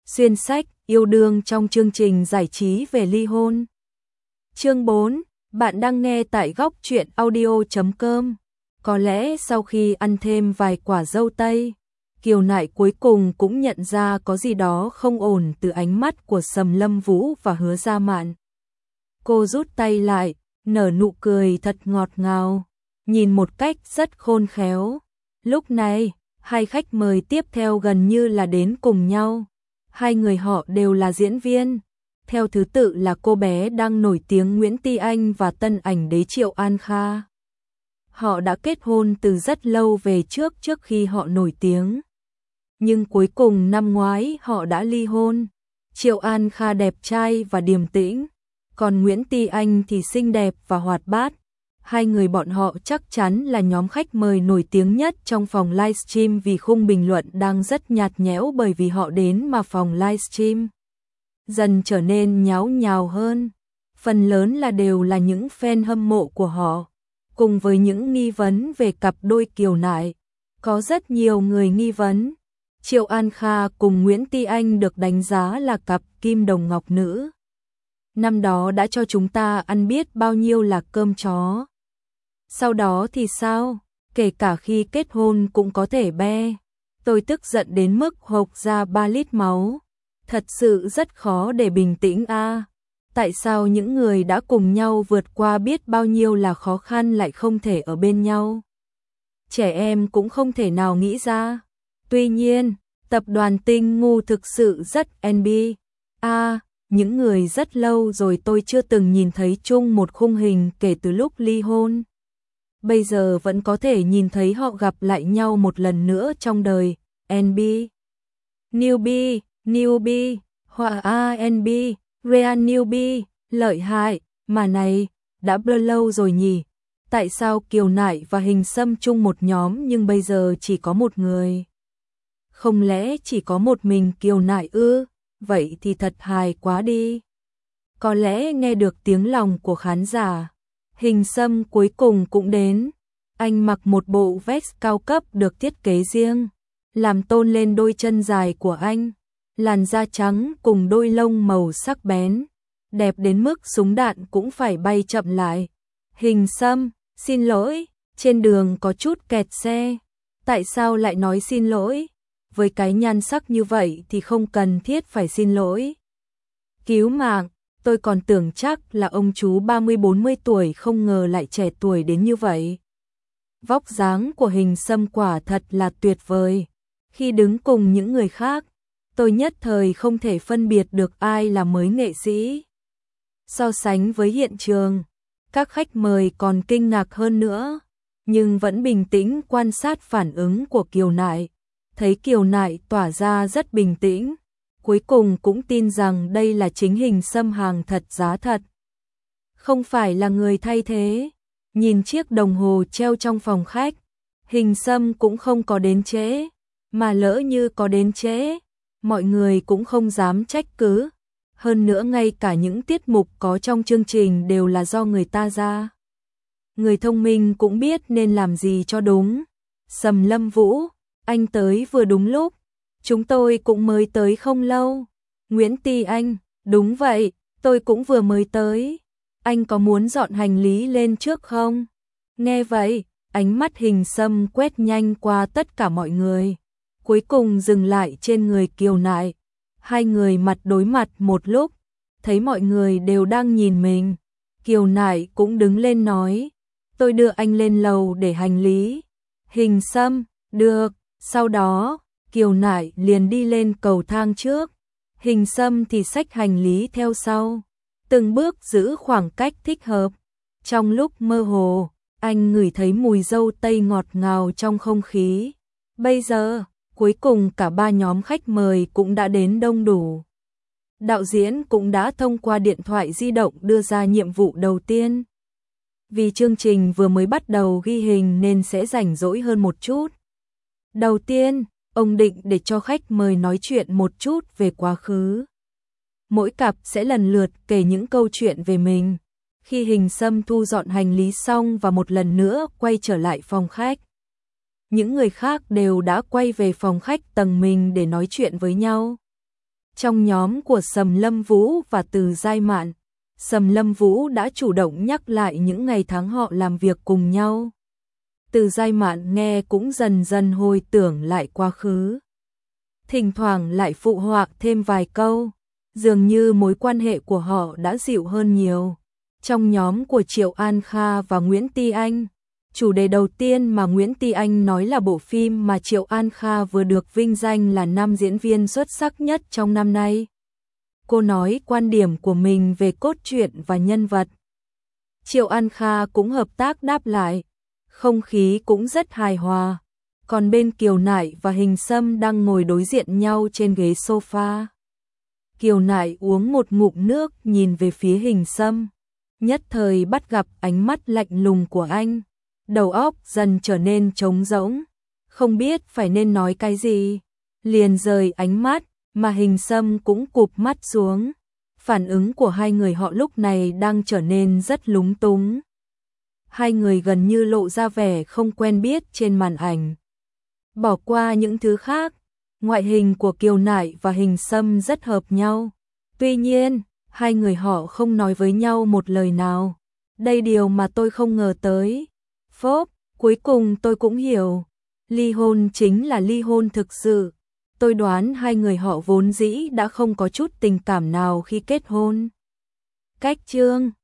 Xuyên sách, yêu đương trong chương trình giải trí về ly hôn. Chương 4, bạn đang nghe tại góc truyện audio.com. Có lẽ sau khi ăn thêm vài quả dâu tây, Kiều Nại cuối cùng cũng nhận ra có gì đó không ổn từ ánh mắt của Sầm Lâm Vũ và Hứa Gia Mạn. Cô rút tay lại, nở nụ cười thật ngọt ngào, nhìn một cách rất khôn khéo. Lúc này, hai khách mời tiếp theo gần như là đến cùng nhau. Hai người họ đều là diễn viên. Theo thứ tự là cô bé đang nổi tiếng Nguyễn Ti Anh và tân ảnh đế Triệu An Kha. Họ đã kết hôn từ rất lâu về trước khi họ nổi tiếng. Nhưng cuối cùng năm ngoái họ đã ly hôn. Triệu An Kha đẹp trai và điềm tĩnh, còn Nguyễn Ti Anh thì xinh đẹp và hoạt bát. Hai người bọn họ chắc chắn là nhóm khách mời nổi tiếng nhất trong phòng livestream vì khung bình luận đang rất nhạt nhẽo bởi vì họ đến mà phòng livestream dần trở nên nháo nhào hơn. Phần lớn đều là những fan hâm mộ của họ, cùng với những nghi vấn về cặp đôi Kiều Nại. Có rất nhiều người nghi vấn. Triệu An Kha cùng Nguyễn Ti Anh được đánh giá là cặp kim đồng ngọc nữ. Năm đó đã cho chúng ta ăn biết bao nhiêu là cơm chó. Sau đó thì sao? Kể cả khi kết hôn cũng có thể be. Tôi tức giận đến mức hộc ra 3 lít máu. Thật sự rất khó để bình tĩnh a. Tại sao những người đã cùng nhau vượt qua biết bao nhiêu là khó khăn lại không thể ở bên nhau? Trẻ em cũng không thể nào nghĩ ra. Tuy nhiên, tập đoàn Tinh Ngu thực sự rất NB. Những người rất lâu rồi tôi chưa từng nhìn thấy chung một khung hình kể từ lúc ly hôn. Bây giờ vẫn có thể nhìn thấy họ gặp lại nhau một lần nữa trong đời. NB, Newbie, Họa NB, Real Newbie, lợi hại, mà này, đã bao lâu rồi nhỉ? Tại sao Kiều Nại và Hình Sâm chung một nhóm nhưng bây giờ chỉ có một người? Không lẽ chỉ có một mình Kiều Nại ư? Vậy thì thật hài quá đi. Có lẽ nghe được tiếng lòng của khán giả, Hình Sâm cuối cùng cũng đến. Anh mặc một bộ vest cao cấp được thiết kế riêng, làm tôn lên đôi chân dài của anh. Làn da trắng cùng đôi lông màu sắc bén, đẹp đến mức súng đạn cũng phải bay chậm lại. Hình Sâm, xin lỗi, trên đường có chút kẹt xe. Tại sao lại nói xin lỗi? Với cái nhan sắc như vậy thì không cần thiết phải xin lỗi. Cứu mạng, tôi còn tưởng chắc là ông chú 30-40 tuổi, không ngờ lại trẻ tuổi đến như vậy. Vóc dáng của Hình Sâm quả thật là tuyệt vời. Khi đứng cùng những người khác, tôi nhất thời không thể phân biệt được ai là mới nghệ sĩ. So sánh với hiện trường, các khách mời còn kinh ngạc hơn nữa, nhưng vẫn bình tĩnh quan sát phản ứng của Kiều Nại. Thấy Kiều Nại tỏa ra rất bình tĩnh, cuối cùng cũng tin rằng đây là chính Hình Sâm hàng thật giá thật. Không phải là người thay thế. Nhìn chiếc đồng hồ treo trong phòng khách, Hình Sâm cũng không có đến trễ, mà lỡ như có đến trễ, mọi người cũng không dám trách cứ. Hơn nữa ngay cả những tiết mục có trong chương trình đều là do người ta ra. Người thông minh cũng biết nên làm gì cho đúng. Sầm Lâm Vũ, anh tới vừa đúng lúc. Chúng tôi cũng mới tới không lâu. Nguyễn Ti Anh, đúng vậy, tôi cũng vừa mới tới. Anh có muốn dọn hành lý lên trước không? Nghe vậy, ánh mắt Hình Sâm quét nhanh qua tất cả mọi người, cuối cùng dừng lại trên người Kiều Nại. Hai người mặt đối mặt một lúc, thấy mọi người đều đang nhìn mình. Kiều Nại cũng đứng lên nói, tôi đưa anh lên lầu để hành lý. Hình Sâm, được. Sau đó, Kiều Nại liền đi lên cầu thang trước, Hình Sâm thì xách hành lý theo sau, từng bước giữ khoảng cách thích hợp. Trong lúc mơ hồ, anh ngửi thấy mùi dâu tây ngọt ngào trong không khí. Bây giờ, cuối cùng cả ba nhóm khách mời cũng đã đến đông đủ. Đạo diễn cũng đã thông qua điện thoại di động đưa ra nhiệm vụ đầu tiên. Vì chương trình vừa mới bắt đầu ghi hình nên sẽ rảnh rỗi hơn một chút. Đầu tiên, ông định để cho khách mời nói chuyện một chút về quá khứ. Mỗi cặp sẽ lần lượt kể những câu chuyện về mình. Khi Hình Sâm thu dọn hành lý xong và một lần nữa quay trở lại phòng khách, những người khác đều đã quay về phòng khách tầng mình để nói chuyện với nhau. Trong nhóm của Sầm Lâm Vũ và Từ Giai Mạn, Sầm Lâm Vũ đã chủ động nhắc lại những ngày tháng họ làm việc cùng nhau. Từ Giai Mạn nghe cũng dần dần hồi tưởng lại quá khứ. Thỉnh thoảng lại phụ họa thêm vài câu, dường như mối quan hệ của họ đã dịu hơn nhiều. Trong nhóm của Triệu An Kha và Nguyễn Ti Anh, chủ đề đầu tiên mà Nguyễn Ti Anh nói là bộ phim mà Triệu An Kha vừa được vinh danh là nam diễn viên xuất sắc nhất trong năm nay. Cô nói quan điểm của mình về cốt truyện và nhân vật. Triệu An Kha cũng hợp tác đáp lại, không khí cũng rất hài hòa. Còn bên Kiều Nại và Hình Sâm đang ngồi đối diện nhau trên ghế sofa. Kiều Nại uống một ngụm nước nhìn về phía Hình Sâm, nhất thời bắt gặp ánh mắt lạnh lùng của anh. Đầu óc dần trở nên trống rỗng, không biết phải nên nói cái gì. Liền rời ánh mắt, mà Hình Sâm cũng cụp mắt xuống. Phản ứng của hai người họ lúc này đang trở nên rất lúng túng. Hai người gần như lộ ra vẻ không quen biết trên màn ảnh. Bỏ qua những thứ khác, ngoại hình của Kiều Nại và Hình Sâm rất hợp nhau. Tuy nhiên, hai người họ không nói với nhau một lời nào. Đây điều mà tôi không ngờ tới. Phốp, cuối cùng tôi cũng hiểu. Ly hôn chính là ly hôn thực sự. Tôi đoán hai người họ vốn dĩ đã không có chút tình cảm nào khi kết hôn. Cách chương